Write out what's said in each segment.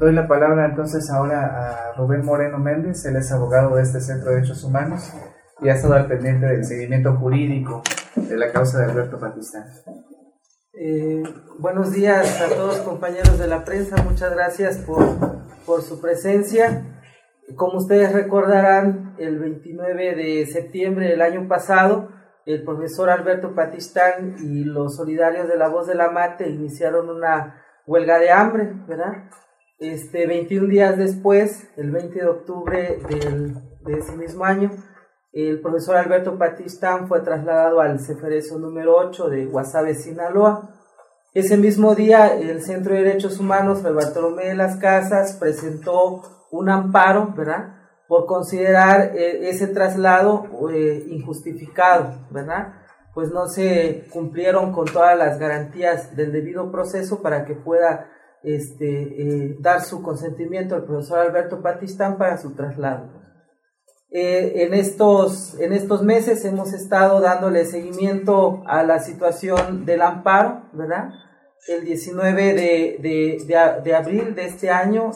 doy la palabra entonces ahora a Rubén Moreno Méndez. Él es abogado de este Centro de Derechos Humanos y ha estado al pendiente del seguimiento jurídico de la causa de Alberto Patistán. Buenos días a todos, compañeros de la prensa. Muchas gracias por su presencia. Como ustedes recordarán, el 29 de septiembre del año pasado, el profesor Alberto Patistán y los solidarios de La Voz de la Mate iniciaron una huelga de hambre, ¿verdad? 21 días después, el 20 de octubre de ese mismo año, el profesor Alberto Patistán fue trasladado al Ceferezo número 8 de Guasave, Sinaloa. Ese mismo día, el Centro de Derechos Humanos, Fray Bartolomé de las Casas, presentó un amparo, ¿verdad?, por considerar ese traslado injustificado, ¿verdad? Pues no se cumplieron con todas las garantías del debido proceso para que pueda dar su consentimiento al profesor Alberto Patistán para su traslado. En estos meses hemos estado dándole seguimiento a la situación del amparo, ¿verdad? El 19 de abril de este año,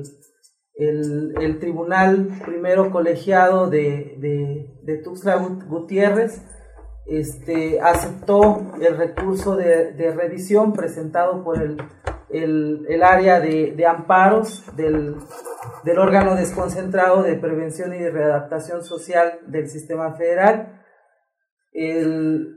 el Tribunal Primero Colegiado de Tuxtla Gutiérrez aceptó el recurso de revisión presentado por el área de amparos del órgano desconcentrado de prevención y de readaptación social del sistema federal. El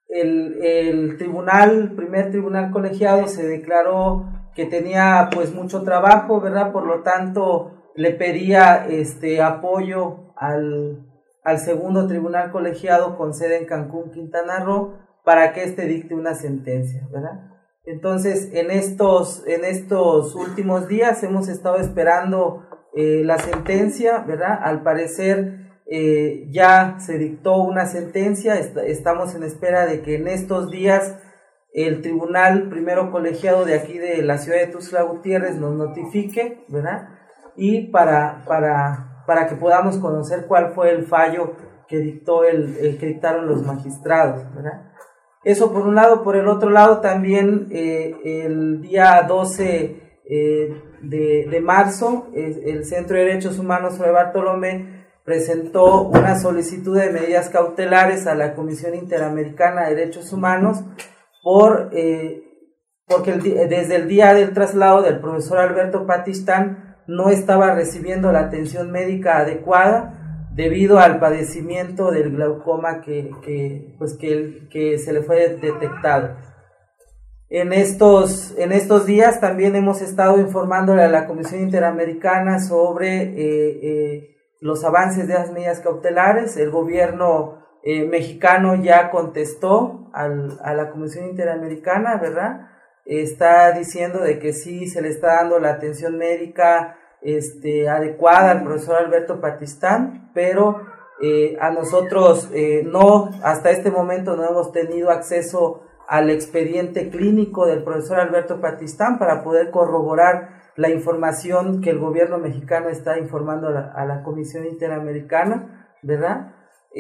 primer tribunal colegiado se declaró que tenía pues mucho trabajo, ¿verdad? Por lo tanto le pedía apoyo al segundo tribunal colegiado con sede en Cancún, Quintana Roo, para que dicte una sentencia, ¿verdad? Entonces, en estos últimos días hemos estado esperando la sentencia, ¿verdad? Al parecer ya se dictó una sentencia. Estamos en espera de que en estos días el Tribunal Primero Colegiado de aquí de la ciudad de Tuxtla Gutiérrez nos notifique, ¿verdad? Y para que podamos conocer cuál fue el fallo que dictaron los magistrados, ¿verdad? Eso por un lado. Por el otro lado también el día 12 de marzo el Centro de Derechos Humanos Fray Bartolomé presentó una solicitud de medidas cautelares a la Comisión Interamericana de Derechos Humanos porque desde el día del traslado del profesor Alberto Patistán no estaba recibiendo la atención médica adecuada debido al padecimiento del glaucoma que se le fue detectado. En estos días también hemos estado informándole a la Comisión Interamericana sobre los avances de las medidas cautelares. El gobierno mexicano ya contestó a la Comisión Interamericana, ¿verdad? Está diciendo de que sí se le está dando la atención médica adecuada al profesor Alberto Patistán, pero a nosotros hasta este momento no hemos tenido acceso al expediente clínico del profesor Alberto Patistán para poder corroborar la información que el gobierno mexicano está informando a la Comisión Interamericana, ¿verdad?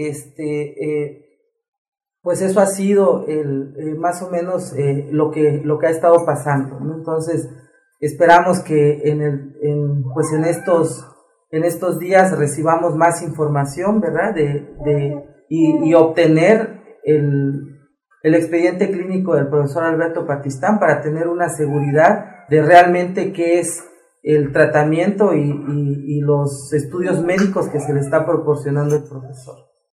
Pues eso ha sido más o menos lo que ha estado pasando, ¿no? Entonces esperamos que en estos días recibamos más información, ¿verdad? Y obtener el expediente clínico del profesor Alberto Patistán para tener una seguridad de realmente qué es el tratamiento y los estudios médicos que se le está proporcionando al profesor.